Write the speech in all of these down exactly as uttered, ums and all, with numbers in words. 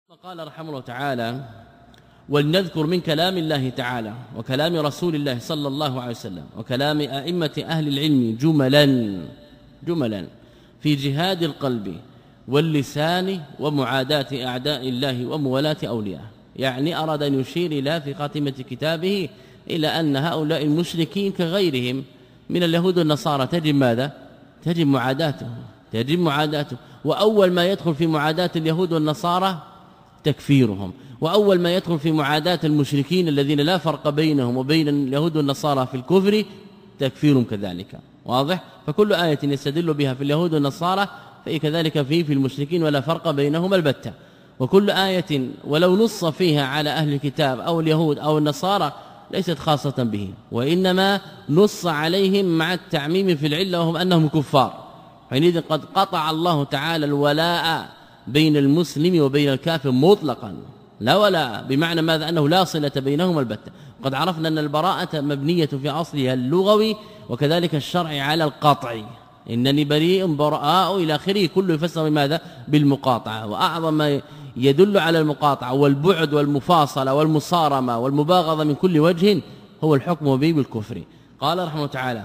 قال رحمه الله تعالى: ولنذكر من كلام الله تعالى وكلام رسول الله صلى الله عليه وسلم وكلام أئمة أهل العلم جملا جملا في جهاد القلب واللسان ومعاداة أعداء الله وموالاة أولياءه. يعني أراد أن يشير إلى في خاتمة كتابه إلى أن هؤلاء المشركين كغيرهم من اليهود والنصارى تجب ماذا؟ تجب معاداتهم تجب معاداته وأول ما يدخل في معاداة اليهود والنصارى تكفيرهم، وأول ما يدخل في معاداة المشركين الذين لا فرق بينهم وبين اليهود والنصارى في الكفر تكفيرهم كذلك. واضح؟ فكل آية يستدل بها في اليهود والنصارى فهي كذلك فيه في المشركين ولا فرق بينهم البتة. وكل آية ولو نص فيها على أهل الكتاب أو اليهود أو النصارى ليست خاصة به، وإنما نص عليهم مع التعميم في العلة وهم أنهم كفار، حينئذ قد قطع الله تعالى الولاء بين المسلم وبين الكافر مطلقا، لا ولاء بمعنى ماذا؟ أنه لا صلة بينهما البتة. قد عرفنا أن البراءة مبنية في أصلها اللغوي وكذلك الشرعي على القطع، إنني بريء براء إلى آخره، كله يفسر بماذا؟ بالمقاطعة. وأعظم ما يدل على المقاطعة والبعد والمفاصلة والمصارمة والمباغضة من كل وجه هو الحكم به بالكفر. قال رحمه تعالى: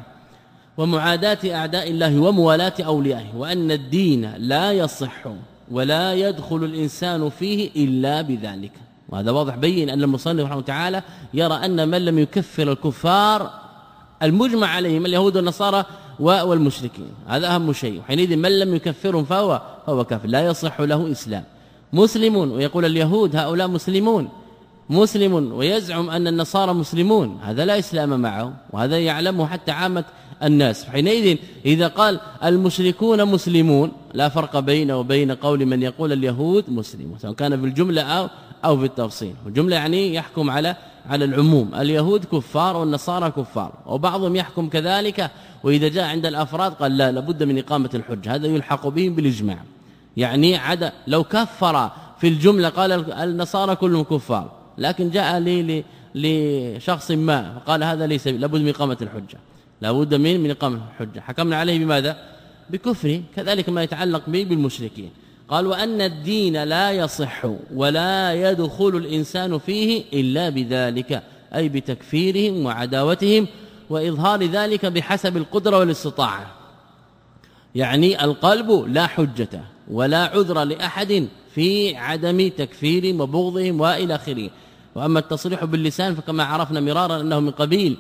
ومعاداة أعداء الله وموالاة أوليائه، وأن الدين لا يصح ولا يدخل الإنسان فيه إلا بذلك. وهذا واضح بين أن المصنف رحمه تعالى يرى أن من لم يكفر الكفار المجمع عليهم اليهود والنصارى والمشركين هذا أهم شيء، حينئذ من لم يكفرهم فهو هو كافر لا يصح له إسلام. مسلم ويقول اليهود هؤلاء مسلمون، مسلم ويزعم أن النصارى مسلمون، هذا لا إسلام معه، وهذا يعلمه حتى عامة الناس. حينئذ إذا قال المشركون مسلمون لا فرق بينه وبين قول من يقول اليهود مسلمون، سواء كان في الجملة أو أو في التفصيل. الجملة يعني يحكم على على العموم، اليهود كفار والنصارى كفار، وبعضهم يحكم كذلك، وإذا جاء عند الأفراد قال لا لابد من إقامة الحجة، هذا يلحق بهم بالإجماع. يعني عدا لو كفر في الجملة قال النصارى كلهم كفار، لكن جاء لي لشخص ما فقال هذا ليس لابد من إقامة الحجة، لابد من من إقامة الحجة، حكمنا عليه بماذا؟ بكفره. كذلك ما يتعلق به بالمشركين. قال: وأن الدين لا يصح ولا يدخل الإنسان فيه إلا بذلك، أي بتكفيرهم وعداوتهم وإظهار ذلك بحسب القدرة والاستطاعة. يعني القلب لا حجة ولا عذر لأحد في عدم تكفيرهم وبغضهم وإلى آخره. وأما التصريح باللسان فكما عرفنا مرارا أنه من قبيل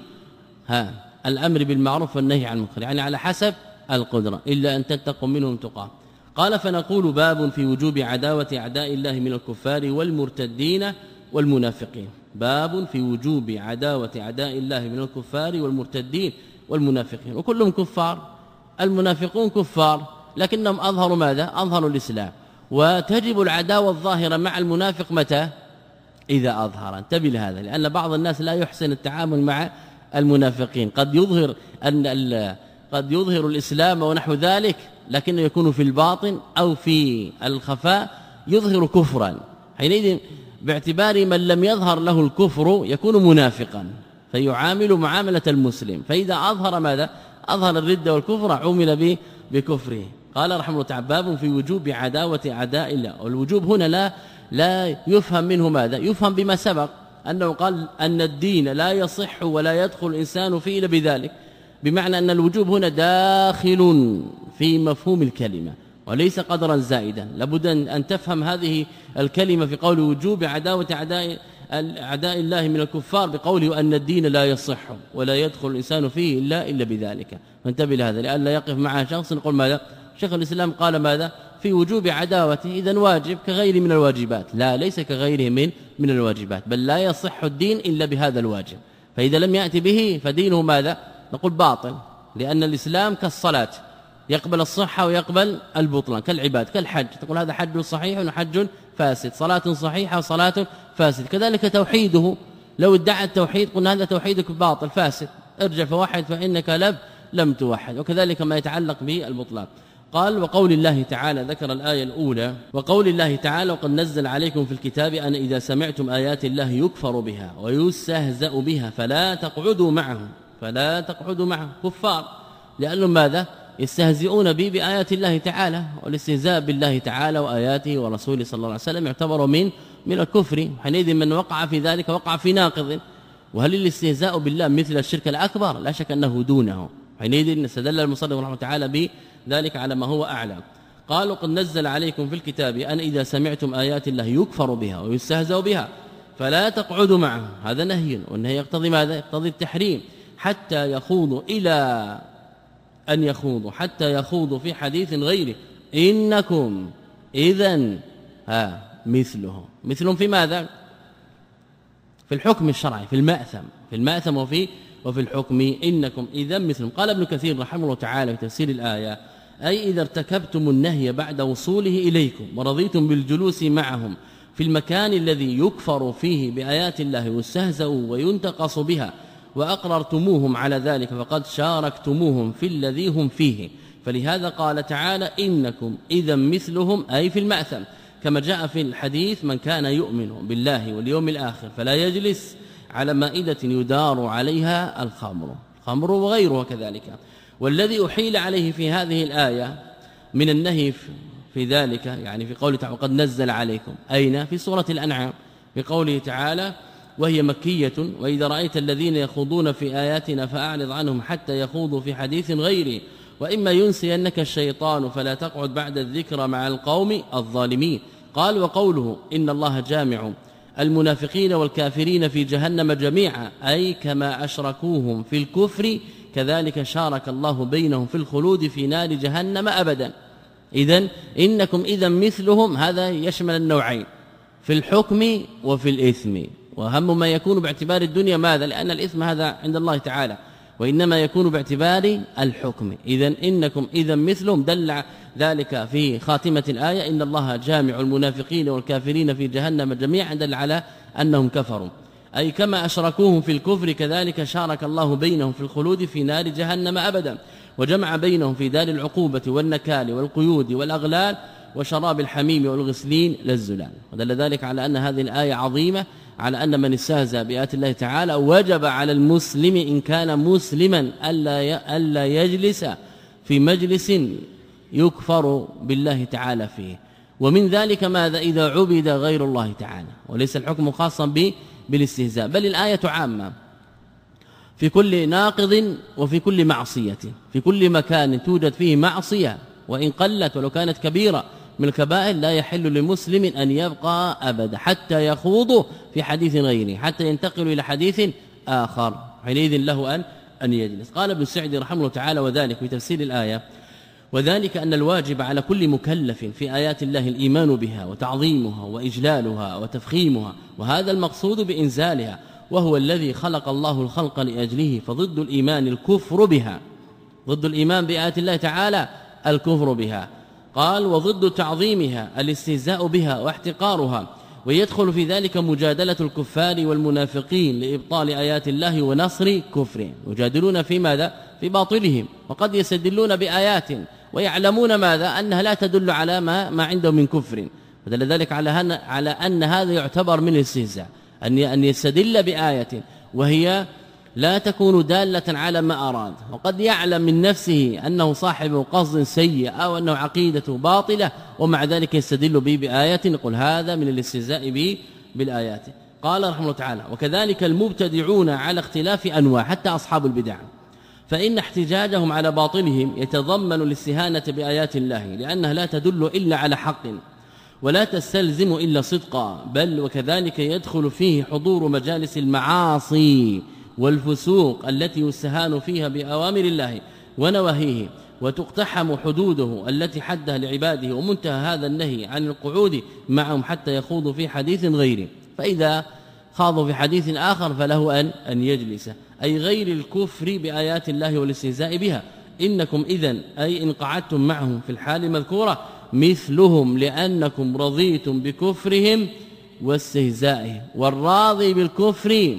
ها الأمر بالمعروف والنهي عن المنكر، يعني على حسب القدرة، إلا أن تتقوا منهم تقاه. قال: فنقول باب في وجوب عداوة أعداء الله من الكفار والمرتدين والمنافقين. باب في وجوب عداوة أعداء الله من الكفار والمرتدين والمنافقين، وكلهم كفار، المنافقون كفار لكنهم أظهروا ماذا؟ أظهروا الإسلام. وتجب العداوة الظاهرة مع المنافق متى؟ إذا أظهر. انتبه لهذا، لأن بعض الناس لا يحسن التعامل مع المنافقين، قد يظهر أن قد يظهر الإسلام ونحو ذلك لكنه يكون في الباطن أو في الخفاء يظهر كفرا، حينئذ باعتبار من لم يظهر له الكفر يكون منافقا فيعامل معاملة المسلم، فإذا أظهر ماذا؟ أظهر الردة والكفر عمل به بكفره. قال رحمه الله تعالى: باب في وجوب عداوة أعداء الله. والوجوب هنا لا لا يفهم منه ماذا؟ يفهم بما سبق أنه قال أن الدين لا يصح ولا يدخل الإنسان فيه إلا بذلك، بمعنى أن الوجوب هنا داخل في مفهوم الكلمة وليس قدرا زائدا. لابد أن تفهم هذه الكلمة في قول وجوب عداوة أعداء أعداء الله من الكفار بقوله أن الدين لا يصح ولا يدخل الإنسان فيه إلا إلا بذلك. فانتبه لهذا لألا يقف معه شخص يقول ماذا؟ شيخ الإسلام قال ماذا؟ في وجوب عداوته، إذن واجب كغيره من الواجبات. لا، ليس كغيره من من الواجبات، بل لا يصح الدين إلا بهذا الواجب، فإذا لم يأتي به فدينه ماذا؟ نقول باطل، لأن الإسلام كالصلاة يقبل الصحة ويقبل البطلان، كالعباد كالحج، تقول هذا حج صحيح وحج فاسد، صلاة صحيحة وصلاة فاسد. كذلك توحيده، لو ادعى التوحيد قلنا هذا توحيدك باطل فاسد، ارجع فوحد فإنك لم لم توحد. وكذلك ما يتعلق بالبطلان. قال: وقول الله تعالى، ذكر الآية الأولى، وقول الله تعالى: وقد نزل عليكم في الكتاب أن إذا سمعتم آيات الله يكفر بها ويستهزأ بها فلا تقعدوا معهم فلا تقعدوا معهم كفار، لأنهم ماذا؟ يستهزئون به بآيات الله تعالى، والاستهزاء بالله تعالى وآياته ورسوله صلى الله عليه وسلم يعتبر من من الكفر. حينئذ من وقع في ذلك وقع في ناقض. وهل الاستهزاء بالله مثل الشرك الأكبر؟ لا شك أنه دونه. حينئذ استدل المصنف رحمه الله تعالى بذلك على ما هو أعلى. قالوا قد نزل عليكم في الكتاب أن إذا سمعتم آيات الله يكفر بها ويستهزأ بها فلا تقعدوا معه. هذا نهي، والنهي يقتضي ماذا؟ يقتضي التحريم. حتى يخوضوا إلى أن يخوضوا حتى يخوضوا في حديث غيره إنكم إذن ها مثله. مثلهم في ماذا؟ في الحكم الشرعي، في المأثم في المأثم وفي وفي الحكم إنكم إذن مثلهم. قال ابن كثير رحمه الله تعالى في تفسير الآية أي إذا ارتكبتم النهي بعد وصوله إليكم ورضيتم بالجلوس معهم في المكان الذي يكفر فيه بآيات الله ويستهزأ وينتقص بها وأقررتموهم على ذلك فقد شاركتموهم في الذي هم فيه. فلهذا قال تعالى إنكم إذا مثلهم أي في المأثم، كما جاء في الحديث من كان يؤمن بالله واليوم الآخر فلا يجلس على مائدة يدار عليها الخمر الخمر وغيرها كذلك. والذي أحيل عليه في هذه الآية من النهي في ذلك يعني في قوله تعالى قد نزل عليكم أين؟ في سورة الأنعام في قوله تعالى وهي مكية وإذا رأيت الذين يخوضون في آياتنا فأعرض عنهم حتى يخوضوا في حديث غيره وإما ينسينك الشيطان فلا تقعد بعد الذكرى مع القوم الظالمين. قال وقوله إن الله جامع المنافقين والكافرين في جهنم جميعا أي كما أشركوهم في الكفر كذلك شارك الله بينهم في الخلود في نار جهنم أبدا. إذن إنكم إذا مثلهم هذا يشمل النوعين في الحكم وفي الإثم. وأهم ما يكون باعتبار الدنيا ماذا؟ لأن الإثم هذا عند الله تعالى وإنما يكون باعتبار الحكم. إذن إنكم إذا مثلهم دل ذلك في خاتمة الآية إن الله جامع المنافقين والكافرين في جهنم جميعا دل على أنهم كفروا أي كما أشركوهم في الكفر كذلك شارك الله بينهم في الخلود في نار جهنم أبدا وجمع بينهم في دار العقوبة والنكال والقيود والأغلال وشراب الحميم والغسلين للزلال. ودل ذلك على أن هذه الآية عظيمة على أن من استهزأ بآيات الله تعالى وجب على المسلم إن كان مسلما ألا ألا يجلس في مجلس يكفر بالله تعالى فيه. ومن ذلك ماذا؟ إذا عبد غير الله تعالى وليس الحكم خاصا به بالاستهزاء بل الآية عامة في كل ناقض وفي كل معصية. في كل مكان توجد فيه معصية وإن قلت ولو كانت كبيرة من الكبائر لا يحل لمسلم أن يبقى أبدا حتى يخوض في حديث غيره حتى ينتقل إلى حديث آخر حينئذ له أن أن يجلس. قال ابن سعدي رحمه الله تعالى وذلك في تفسير الآية وذلك أن الواجب على كل مكلف في آيات الله الإيمان بها وتعظيمها وإجلالها وتفخيمها وهذا المقصود بإنزالها وهو الذي خلق الله الخلق لأجله. فضد الإيمان الكفر بها ضد الإيمان بآيات الله تعالى الكفر بها. قال وضد تعظيمها الاستهزاء بها واحتقارها ويدخل في ذلك مجادلة الكفار والمنافقين لإبطال آيات الله ونصر كفرهم. يجادلون في ماذا؟ في باطلهم وقد يستدلون بآيات ويعلمون ماذا؟ أنها لا تدل على ما, ما عندهم من كفر. ودل ذلك على, على أن هذا يعتبر من الاستهزاء أن يستدل بآية وهي لا تكون دالة على ما أراد وقد يعلم من نفسه أنه صاحب قصد سيء أو أنه عقيدته باطلة ومع ذلك يستدل به بآية نقول هذا من الاستهزاء به بالآيات. قال رحمه الله تعالى وكذلك المبتدعون على اختلاف أنواع حتى أصحاب البدع فإن احتجاجهم على باطلهم يتضمن الاستهانة بآيات الله لأنها لا تدل إلا على حق ولا تستلزم إلا صدقا بل وكذلك يدخل فيه حضور مجالس المعاصي والفسوق التي يستهان فيها بأوامر الله ونواهيه وتقتحم حدوده التي حدها لعباده ومنتهى هذا النهي عن القعود معهم حتى يخوضوا في حديث غيره. فإذا خاضوا في حديث آخر فله أن, أن يجلس أي غير الكفر بآيات الله والاستهزاء بها. إنكم إذن أي إن قعدتم معهم في الحال المذكورة مثلهم لأنكم رضيتم بكفرهم واستهزائهم. والراضي بالكفر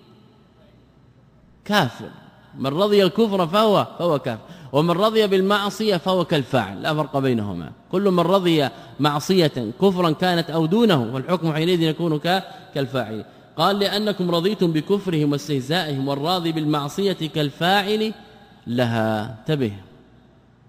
كافر من رضي الكفر فهو فهو كافر ومن رضي بالمعصية فهو كالفاعل لا فرق بينهما. كل من رضي معصية كفرا كانت أو دونه والحكم حينئذ يكون كالفاعل. قال لأنكم رضيتم بكفرهم واستهزائهم والراضي بالمعصية كالفاعل لها. انتبه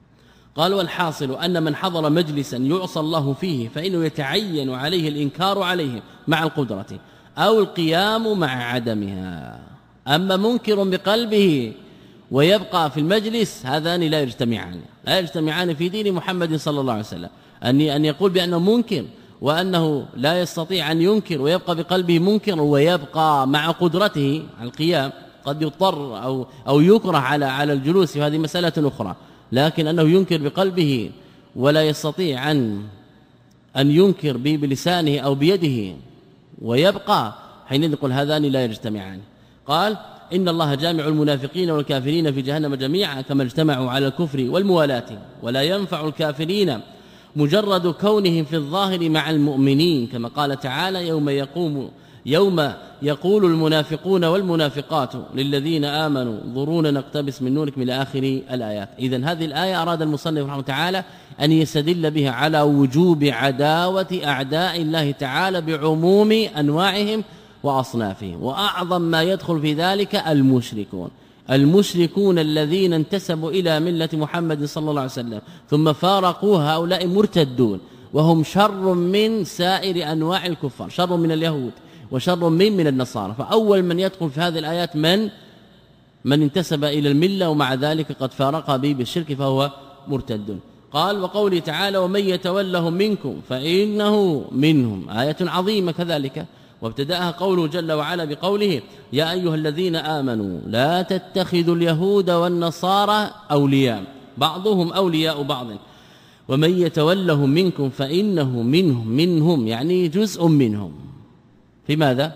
قال والحاصل أن من حضر مجلسا يعصى الله فيه فإنه يتعين عليه الإنكار عليه مع القدرة أو القيام مع عدمها. أما منكر بقلبه ويبقى في المجلس هذان لا يجتمعان لا يجتمعان في دين محمد صلى الله عليه وسلم، أن أن يقول بأنه منكر وأنه لا يستطيع أن ينكر ويبقى بقلبه منكر ويبقى مع قدرته على القيام، قد يضطر أو أو يكره على على الجلوس، وهذه مسألة أخرى، لكن أنه ينكر بقلبه ولا يستطيع أن أن ينكر بلسانه أو بيده ويبقى، حين نقول هذان لا يجتمعان. قال إن الله جامع المنافقين والكافرين في جهنم جميعا كما اجتمعوا على الكفر والموالاة، ولا ينفع الكافرين مجرد كونهم في الظاهر مع المؤمنين، كما قال تعالى يوم يقوم يوم يقول المنافقون والمنافقات للذين آمنوا انظرونا نقتبس من نوركم إلى آخر الآيات. إذن هذه الآية أراد المصنف رحمه تعالى أن يستدل بها على وجوب عداوة أعداء الله تعالى بعموم أنواعهم وأصنافهم، وأعظم ما يدخل في ذلك المشركون المشركون الذين انتسبوا إلى ملة محمد صلى الله عليه وسلم ثم فارقوا، هؤلاء مرتدون وهم شر من سائر أنواع الكفار، شر من اليهود وشر من من النصارى. فأول من يدخل في هذه الآيات من من انتسب إلى الملة ومع ذلك قد فارق به بالشرك فهو مرتد. قال وقوله تعالى ومن يتولهم منكم فإنه منهم، آية عظيمة كذلك، وابتدأها قوله جل وعلا بقوله يا أيها الذين آمنوا لا تتخذوا اليهود والنصارى أولياء بعضهم أولياء بعض ومن يتولهم منكم فإنه منهم منهم يعني جزء منهم. في ماذا؟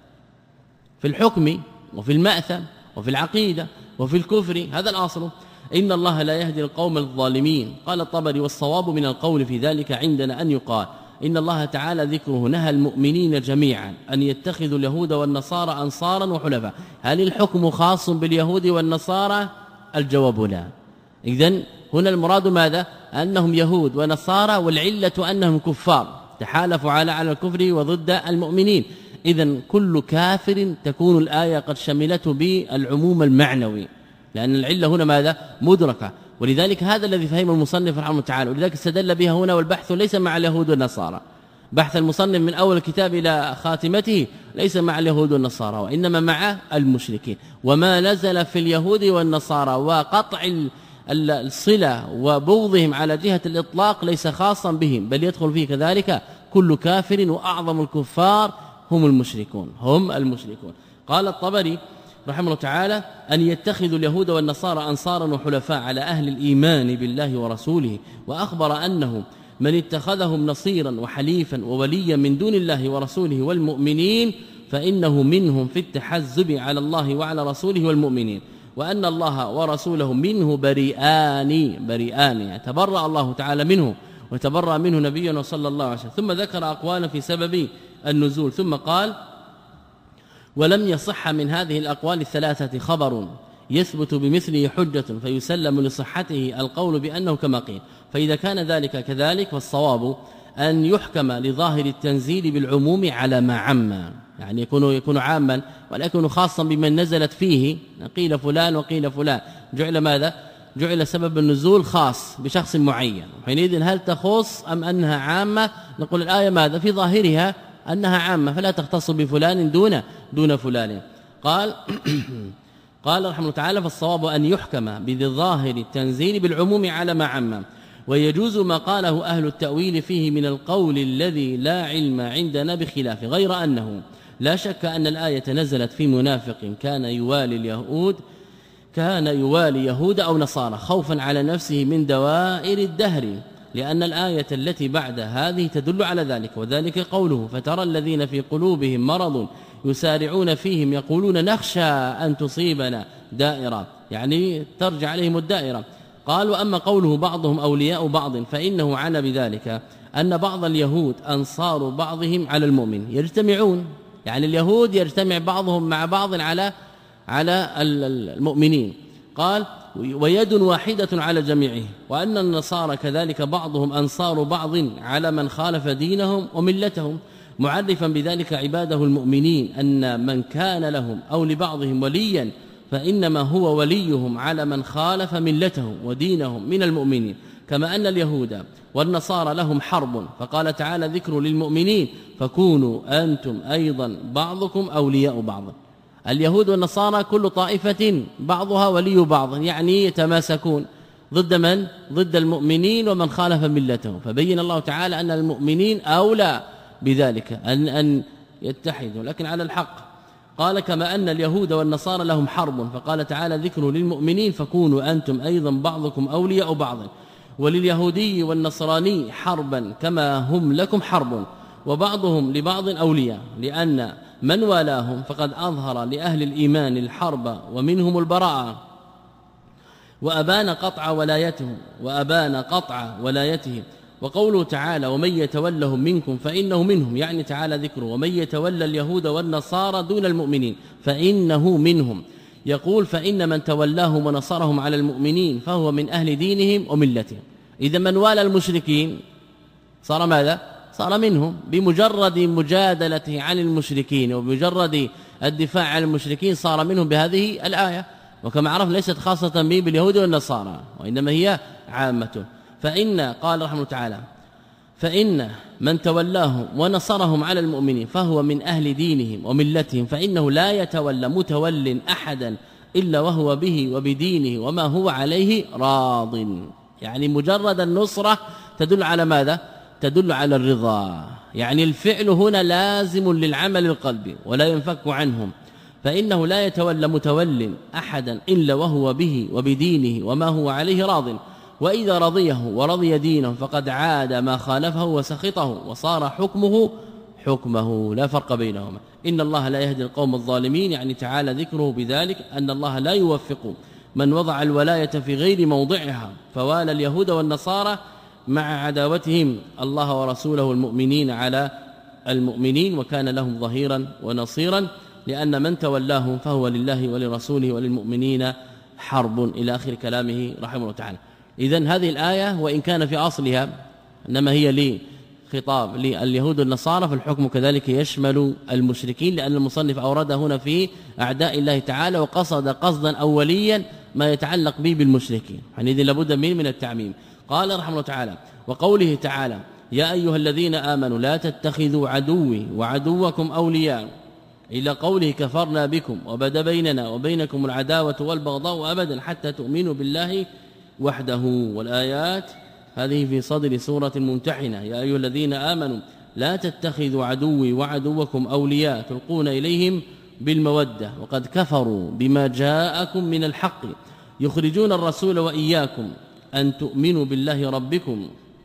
في الحكم وفي المأثم وفي العقيدة وفي الكفر، هذا الأصل. إن الله لا يهدي القوم الظالمين. قال الطبري والصواب من القول في ذلك عندنا أن يقال إن الله تعالى ذكره نهى المؤمنين جميعا أن يتخذوا اليهود والنصارى أنصارا وحلفاء. هل الحكم خاص باليهود والنصارى؟ الجواب لا. إذن هنا المراد ماذا؟ أنهم يهود ونصارى، والعلة أنهم كفار تحالفوا على على الكفر وضد المؤمنين. إذن كل كافر تكون الآية قد شملته بالعموم المعنوي، لأن العلة هنا ماذا؟ مدركة. ولذلك هذا الذي فهم المصنف رحمه الله تعالى، ولذلك استدل بها هنا. والبحث ليس مع اليهود والنصارى، بحث المصنف من أول الكتاب إلى خاتمته ليس مع اليهود والنصارى وإنما مع المشركين. وما نزل في اليهود والنصارى وقطع الصلة وبغضهم على جهة الإطلاق ليس خاصا بهم، بل يدخل فيه كذلك كل كافر، وأعظم الكفار هم المشركون هم المشركون. قال الطبري رحمه الله تعالى أن يتخذوا اليهود والنصارى أنصارا وحلفاء على أهل الإيمان بالله ورسوله، وأخبر أنه من اتخذهم نصيرا وحليفا ووليا من دون الله ورسوله والمؤمنين فإنه منهم في التحزب على الله وعلى رسوله والمؤمنين، وأن الله ورسوله منه بريئان بريئان يعني تبرأ الله تعالى منه وتبرأ منه نبينا صلى الله عليه وسلم. ثم ذكر أقوالا في سبب النزول، ثم قال ولم يصح من هذه الأقوال الثلاثة خبر يثبت بمثله حجة فيسلم لصحته القول بأنه كما قيل. فإذا كان ذلك كذلك فالصواب أن يحكم لظاهر التنزيل بالعموم على ما عم، يعني يكون يكون عاما ولا يكون خاصا بمن نزلت فيه، قيل فلان وقيل فلان، جعل ماذا؟ جعل سبب النزول خاص بشخص معين. حينئذ هل تخص أم أنها عامة؟ نقول الآية ماذا؟ في ظاهرها أنها عامة فلا تختص بفلان دون دون فلان. قال قال رحمه الله تعالى فالصواب أن يحكم بظاهر التنزيل بالعموم على ما عم، ويجوز ما قاله أهل التأويل فيه من القول الذي لا علم عندنا بخلاف، غير أنه لا شك أن الآية نزلت في منافق كان يوالي اليهود كان يوالي يهود أو نصارى خوفا على نفسه من دوائر الدهر، لأن الآية التي بعد هذه تدل على ذلك، وذلك قوله فترى الذين في قلوبهم مرض يسارعون فيهم يقولون نخشى أن تصيبنا دائرة، يعني ترجع عليهم الدائرة. قال وأما قوله بعضهم أولياء بعض فإنه عنى بذلك أن بعض اليهود أنصار بعضهم على المؤمن، يجتمعون، يعني اليهود يجتمع بعضهم مع بعض على على المؤمنين. قال ويد واحدة على جميعه، وأن النصارى كذلك بعضهم أنصار بعض على من خالف دينهم وملتهم، معرفا بذلك عباده المؤمنين أن من كان لهم أو لبعضهم وليا فإنما هو وليهم على من خالف ملتهم ودينهم من المؤمنين، كما أن اليهود والنصارى لهم حرب فقال تعالى ذكر للمؤمنين فكونوا أنتم أيضا بعضكم أولياء بعض. اليهود والنصارى كل طائفة بعضها ولي بعض، يعني يتماسكون ضد من؟ ضد المؤمنين ومن خالف ملتهم، فبين الله تعالى أن المؤمنين أولى بذلك أن أن يتحدوا لكن على الحق. قال كما أن اليهود والنصارى لهم حرب فقال تعالى ذكر للمؤمنين فكونوا أنتم أيضا بعضكم أولياء بعض، ولليهودي والنصراني حربا كما هم لكم حرب وبعضهم لبعض أولياء، لأن من والاهم فقد أظهر لأهل الإيمان الحرب ومنهم البراءة وأبان قطع ولايته وأبان قطع ولايته. وقوله تعالى ومن يتولهم منكم فإنه منهم، يعني تعالى ذكره ومن يتولى اليهود والنصارى دون المؤمنين فإنه منهم. يقول فإن من تولاهم ونصرهم على المؤمنين فهو من أهل دينهم وملتهم. إذا من والى المشركين صار ماذا؟ صار منهم بمجرد مجادلته عن المشركين وبمجرد الدفاع عن المشركين صار منهم بهذه الآية. وكما عرف ليست خاصة به باليهود والنصارى وإنما هي عامة. فإن قال رحمه تعالى فإن من تولاهم ونصرهم على المؤمنين فهو من أهل دينهم وملتهم، فإنه لا يتولى متول أحدا إلا وهو به وبدينه وما هو عليه راض. يعني مجرد النصرة تدل على ماذا؟ تدل على الرضا، يعني الفعل هنا لازم للعمل القلبي ولا ينفك عنهم، فإنه لا يتولى متول أحدا إلا وهو به وبدينه وما هو عليه راض، وإذا رضيه ورضي دينه فقد عاد ما خالفه وسخطه وصار حكمه حكمه لا فرق بينهما. إن الله لا يهدي القوم الظالمين، يعني تعالى ذكره بذلك أن الله لا يوفق من وضع الولاية في غير موضعها، فوالى اليهود والنصارى مع عداوتهم الله ورسوله المؤمنين على المؤمنين وكان لهم ظهيرا ونصيرا، لأن من تولاهم فهو لله ولرسوله وللمؤمنين حرب إلى آخر كلامه رحمه الله تعالى. إذن هذه الآية وإن كان في أصلها إنما هي لي خطاب لليهود والنصارى، فالحكم كذلك يشمل المشركين، لأن المصنف أورد هنا في أعداء الله تعالى وقصد قصدا أوليا ما يتعلق به بالمشركين، حينئذ لابد من من التعميم. قال رحمه الله تعالى وقوله تعالى يا أيها الذين آمنوا لا تتخذوا عدوي وعدوكم أولياء إلى قوله كفرنا بكم وبدا بيننا وبينكم العداوة والبغضاء أبدا حتى تؤمنوا بالله وحده. والآيات هذه في صدر سورة الممتحنة يا أيها الذين آمنوا لا تتخذوا عدوي وعدوكم أولياء تلقون إليهم بالمودة وقد كفروا بما جاءكم من الحق يخرجون الرسول وإياكم أن تؤمنوا بالله ربكم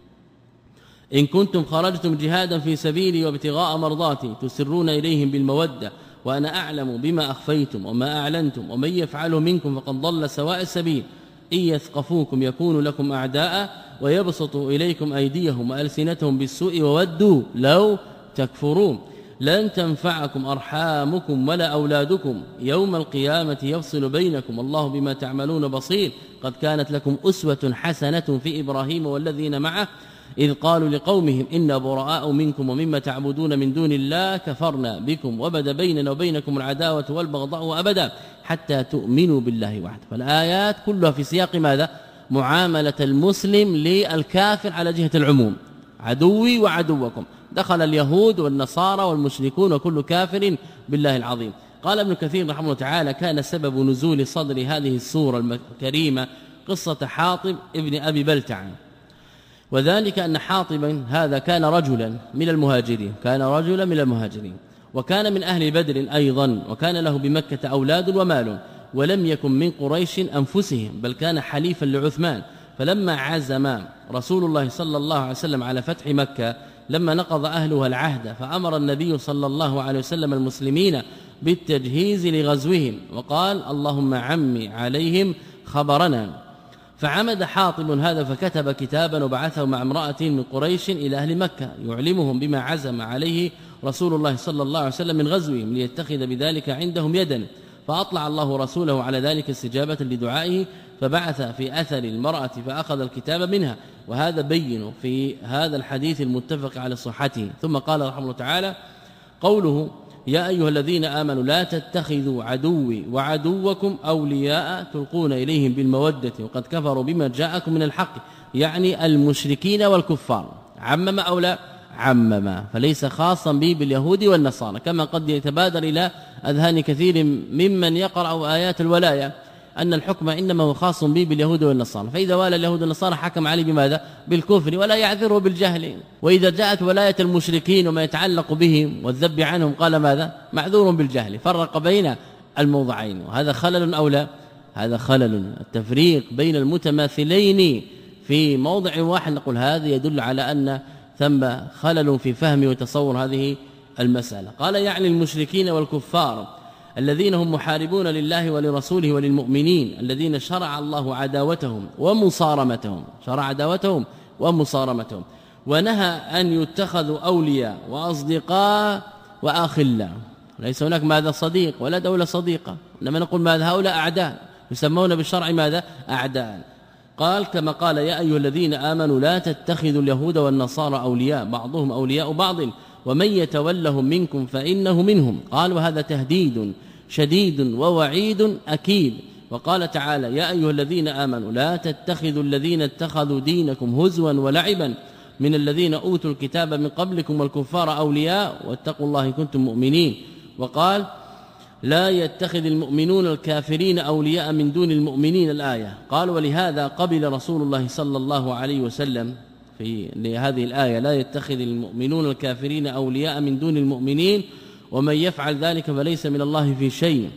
إن كنتم خرجتم جهادا في سبيلي وابتغاء مرضاتي تسرون إليهم بالمودة وأنا أعلم بما أخفيتم وما أعلنتم ومن يفعله منكم فقد ضل سواء السبيل إن يثقفوكم يكونوا لكم أعداء ويبسطوا إليكم أيديهم وألسنتهم بالسوء وودوا لو تكفرون لن تنفعكم أرحامكم ولا أولادكم يوم القيامة يفصل بينكم الله بما تعملون بصير قد كانت لكم أسوة حسنة في إبراهيم والذين معه إذ قالوا لقومهم إنا براء منكم ومما تعبدون من دون الله كفرنا بكم وبدا بيننا وبينكم العداوة والبغضاء أبدا حتى تؤمنوا بالله وحده. فالآيات كلها في سياق ماذا؟ معاملة المسلم للكافر على جهة العموم، عدوي وعدوكم، دخل اليهود والنصارى والمشركون وكل كافر بالله العظيم. قال ابن كثير رحمه الله تعالى كان سبب نزول صدر هذه السورة الكريمة قصة حاطب ابن أبي بلتع، وذلك أن حاطبا هذا كان رجلا من المهاجرين كان رجلا من المهاجرين وكان من أهل بدر أيضا، وكان له بمكة أولاد ومال، ولم يكن من قريش أنفسهم بل كان حليفا لعثمان. فلما عزم رسول الله صلى الله عليه وسلم على فتح مكة لما نقض أهلها العهد فأمر النبي صلى الله عليه وسلم المسلمين بالتجهيز لغزوهم وقال اللهم عمي عليهم خبرنا. فعمد حاطب هذا فكتب كتابا وبعثه مع امرأة من قريش إلى أهل مكة يعلمهم بما عزم عليه رسول الله صلى الله عليه وسلم من غزوهم ليتخذ بذلك عندهم يدا، فأطلع الله رسوله على ذلك استجابة لدعائه فبعث في أثر المرأة فأخذ الكتاب منها، وهذا بين في هذا الحديث المتفق على صحته. ثم قال رحمه الله تعالى قوله يا أيها الذين آمنوا لا تتخذوا عدوي وعدوكم أولياء تلقون إليهم بالمودة وقد كفروا بما جاءكم من الحق، يعني المشركين والكفار. عمم أو لا؟ عمم، فليس خاصا به باليهود والنصارى، كما قد يتبادر إلى أذهان كثير ممن يقرأ آيات الولاية أن الحكم إنما هو خاص به باليهود والنصارى، فإذا والى اليهود والنصارى حكم عليه بماذا؟ بالكفر ولا يعذره بالجهل. وإذا جاءت ولاية المشركين وما يتعلق بهم والذب عنهم قال ماذا؟ معذور بالجهل. فرق بين الموضعين، وهذا خلل أو لا؟ هذا خلل. التفريق بين المتماثلين في موضع واحد نقول هذا يدل على أن ثم خلل في فهم وتصور هذه المسألة. قال يعني المشركين والكفار الذين هم محاربون لله ولرسوله وللمؤمنين، الذين شرع الله عداوتهم ومصارمتهم، شرع عداوتهم ومصارمتهم، ونهى أن يتخذوا أولياء وأصدقاء وأخلاء. ليس هناك ماذا صديق ولا دولة صديقة، إنما نقول ماذا؟ هؤلاء أعداء يسمون بالشرع ماذا؟ أعداء. قال كما قال يا أيها الذين آمنوا لا تتخذوا اليهود والنصارى أولياء بعضهم أولياء بعض ومن يتولهم منكم فإنه منهم. قال وهذا تهديد شديد ووعيد أكيد. وقال تعالى يا أيها الذين آمنوا لا تتخذوا الذين اتخذوا دينكم هزوا ولعبا من الذين أوتوا الكتاب من قبلكم والكفار أولياء واتقوا الله إن كنتم مؤمنين. وقال لا يتخذ المؤمنون الكافرين أولياء من دون المؤمنين الآية. قال ولهذا قبل رسول الله صلى الله عليه وسلم في هذه الآية لا يتخذ المؤمنون الكافرين أولياء من دون المؤمنين ومن يفعل ذلك فليس من الله في شيء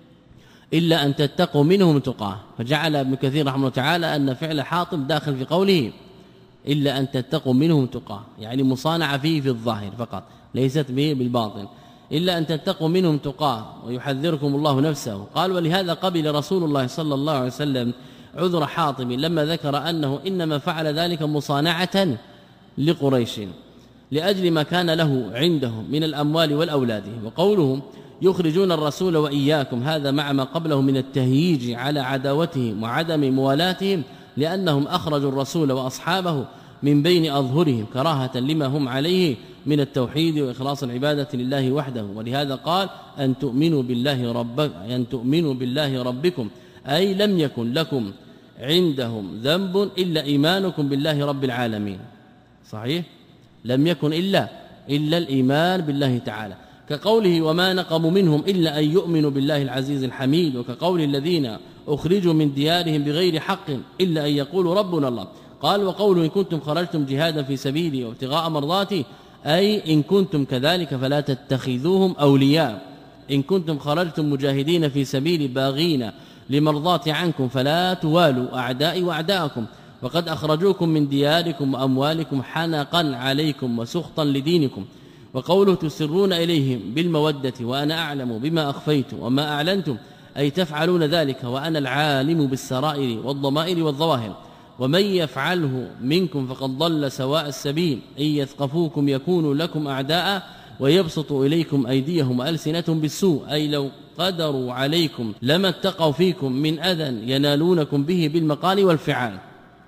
إلا أن تتقوا منهم تقاه. فجعل ابن كثير رحمه الله تعالى أن فعل حاطب داخل في قوله إلا أن تتقوا منهم تقاه، يعني مصانعة فيه في الظاهر فقط ليست به بالباطن، إلا أن تتقوا منهم تقاه ويحذركم الله نفسه. قال ولهذا قبل رسول الله صلى الله عليه وسلم عذر حاطب لما ذكر أنه إنما فعل ذلك مصانعة لقريش لأجل ما كان له عندهم من الأموال والأولاد. وقولهم يخرجون الرسول وإياكم هذا مع ما قبله من التهييج على عداوتهم وعدم موالاتهم، لأنهم أخرجوا الرسول وأصحابه من بين أظهرهم كراهة لما هم عليه من التوحيد وإخلاص العبادة لله وحده. ولهذا قال أن تؤمنوا بالله ربك أن تؤمنوا بالله ربكم، أي لم يكن لكم عندهم ذنب إلا إيمانكم بالله رب العالمين. صحيح؟ لم يكن إلا إلا الإيمان بالله تعالى، كقوله وما نقموا منهم إلا أن يؤمنوا بالله العزيز الحميد، وكقول الذين أخرجوا من ديارهم بغير حق إلا أن يقولوا ربنا الله. قال وقوله إن كنتم خرجتم جهادا في سبيلي وابتغاء مرضاتي، أي إن كنتم كذلك فلا تتخذوهم أولياء، إن كنتم خرجتم مجاهدين في سبيل باغين لمرضات عنكم فلا توالوا أعدائي وأعداءكم، وقد أخرجوكم من دياركم وأموالكم حنقا عليكم وسخطا لدينكم. وقوله تسرون إليهم بالمودة وأنا أعلم بما أخفيتم وما أعلنتم، أي تفعلون ذلك وأنا العالم بالسرائر والضمائر والظواهر. ومن يفعله منكم فقد ضل سواء السبيل، إن يثقفوكم يكونوا لكم أعداء ويبسطوا إليكم أيديهم وألسنتهم بالسوء، أي لو قدروا عليكم لما اتقوا فيكم من أذى ينالونكم به بالمقال والفعال.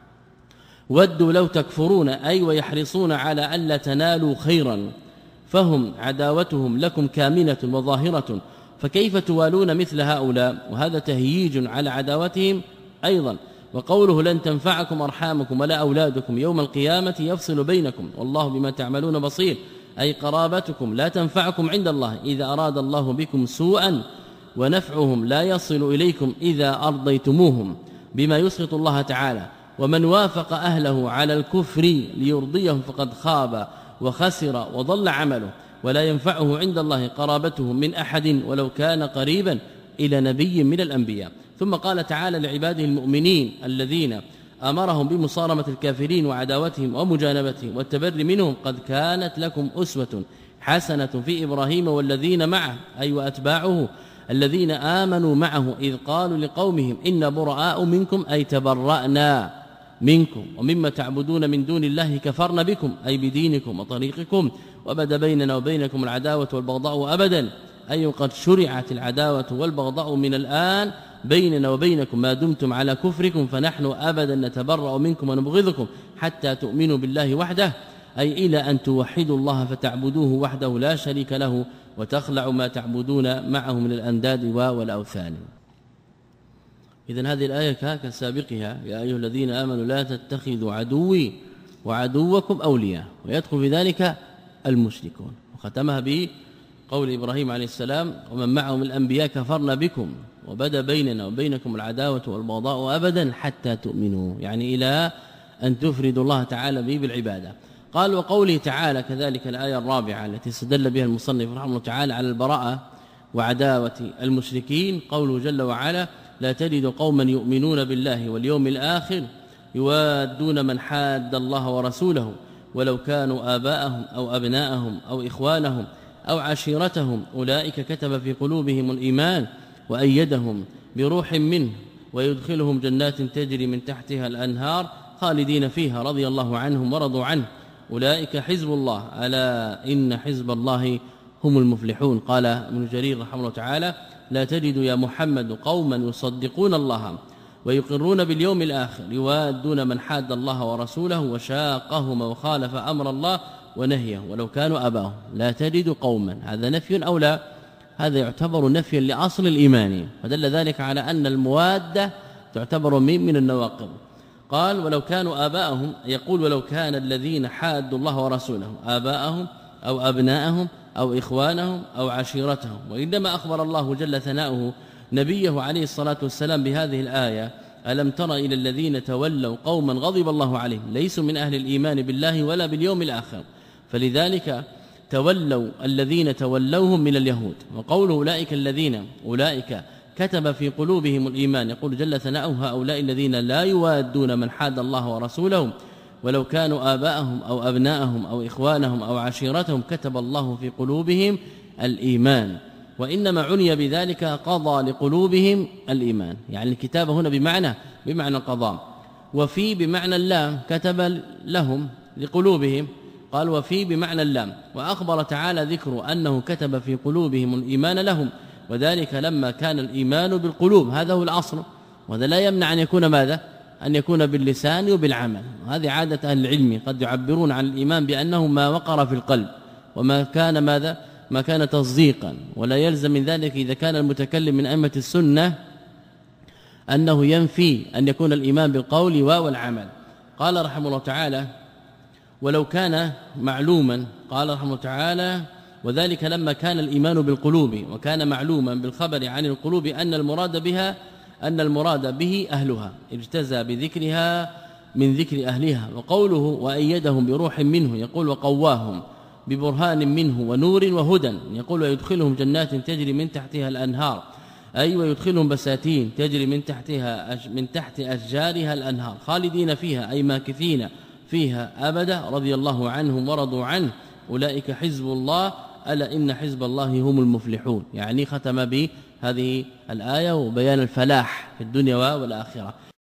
ودوا لو تكفرون، أي ويحرصون على ألا تنالوا خيرا، فهم عداوتهم لكم كامنة وظاهرة، فكيف توالون مثل هؤلاء؟ وهذا تهييج على عداوتهم أيضا. وقوله لن تنفعكم أرحامكم ولا أولادكم يوم القيامة يفصل بينكم والله بما تعملون بصير، أي قرابتكم لا تنفعكم عند الله إذا أراد الله بكم سوءا، ونفعهم لا يصل إليكم إذا أرضيتموهم بما يسخط الله تعالى. ومن وافق أهله على الكفر ليرضيهم فقد خاب وخسر وضل عمله، ولا ينفعه عند الله قرابته من أحد ولو كان قريبا إلى نبي من الأنبياء. ثم قال تعالى لعباده المؤمنين الذين أمرهم بمصارمة الكافرين وعداوتهم ومجانبتهم والتبر منهم قد كانت لكم أسوة حسنة في إبراهيم والذين معه، أي وأتباعه الذين آمنوا معه إذ قالوا لقومهم إن براء منكم، أي تبرأنا منكم ومما تعبدون من دون الله كفرنا بكم، أي بدينكم وطريقكم، وبدا بيننا وبينكم العداوة والبغضاء أبدا، أي قد شرعت العداوة والبغضاء من الآن بيننا وبينكم ما دمتم على كفركم، فنحن أبدا نتبرأ منكم ونبغضكم حتى تؤمنوا بالله وحده. أي إلى أن توحدوا الله فتعبدوه وحده لا شريك له وتخلعوا ما تعبدون معه من الأنداد والأوثان. إذن هذه الآية كسابقها: يا أيها الذين آمنوا لا تتخذوا عدوي وعدوكم أولياء، ويدخل في ذلك المشركون. وختمها بقول إبراهيم عليه السلام: ومن معه من الأنبياء كفرنا بكم وبدا بيننا وبينكم العداوة والبغضاء أبدا حتى تؤمنوا، يعني إلى أن تفردوا الله تعالى به بالعبادة. قال: وقوله تعالى كذلك الآية الرابعة التي استدل بها المصنف رحمه الله تعالى على البراءة وعداوة المشركين، قوله جل وعلا: لا تجد قوما يؤمنون بالله واليوم الآخر يوادون من حاد الله ورسوله ولو كانوا آباءهم أو أبناءهم أو إخوانهم أو عشيرتهم أولئك كتب في قلوبهم الإيمان وأيدهم بروح منه ويدخلهم جنات تجري من تحتها الأنهار خالدين فيها رضي الله عنهم ورضوا عنه أولئك حزب الله ألا إن حزب الله هم المفلحون. قال ابن جرير رحمه الله تعالى: لا تجد يا محمد قوما يصدقون الله ويقرون باليوم الآخر يوادون من حاد الله ورسوله وشاقهما وخالف أمر الله ونهيه ولو كانوا أباهم. لا تجد قوما، هذا نفي أو لا؟ هذا يعتبر نفيا لأصل الإيمان، ودل ذلك على أن الموادة تعتبر من من النواقض. قال: ولو كانوا آباءهم، يقول ولو كان الذين حادوا الله ورسوله آباءهم أو أبناءهم أو إخوانهم أو عشيرتهم. وإنما أخبر الله جل ثناؤه نبيه عليه الصلاة والسلام بهذه الآية: ألم تر إلى الذين تولوا قوما غضب الله عليهم ليسوا من أهل الإيمان بالله ولا باليوم الآخر، فلذلك تولوا الذين تولوهم من اليهود. وقوله أولئك الذين، أولئك كتب في قلوبهم الإيمان، يقول جل ثناؤه: هؤلاء الذين لا يوادون من حاد الله ورسوله ولو كانوا آباءهم أو أبناءهم أو إخوانهم أو عشيرتهم كتب الله في قلوبهم الإيمان. وإنما عني بذلك قضى لقلوبهم الإيمان، يعني الكتابة هنا بمعنى بمعنى القضاء، وفي بمعنى اللام كتب لهم لقلوبهم، قال وفي بمعنى اللام. وأخبر تعالى ذكر أنه كتب في قلوبهم الإيمان لهم، وذلك لما كان الإيمان بالقلوب، هذا هو الأصل، وهذا لا يمنع أن يكون ماذا؟ أن يكون باللسان وبالعمل. هذه عادة أهل العلم، قد يعبرون عن الإيمان بأنه ما وقر في القلب وما كان ماذا؟ ما كان تصديقا، ولا يلزم من ذلك إذا كان المتكلم من أئمة السنة أنه ينفي أن يكون الإيمان بالقول والعمل. قال رحمه الله تعالى: ولو كان معلوما، قال رحمه الله تعالى: وذلك لما كان الإيمان بالقلوب وكان معلوما بالخبر عن القلوب أن المراد بها أن المراد به أهلها، اجتزى بذكرها من ذكر أهلها. وقوله وأيدهم بروح منه، يقول وقواهم ببرهان منه ونور وهدى، يقول ويدخلهم جنات تجري من تحتها الأنهار، أي ويدخلهم بساتين تجري من تحتها من تحت أشجارها الأنهار خالدين فيها أي ماكثين فيها أبدا رضي الله عنهم ورضوا عنه أولئك حزب الله ألا إن حزب الله هم المفلحون. يعني ختم بهذه الآية وبيان الفلاح في الدنيا والآخرة.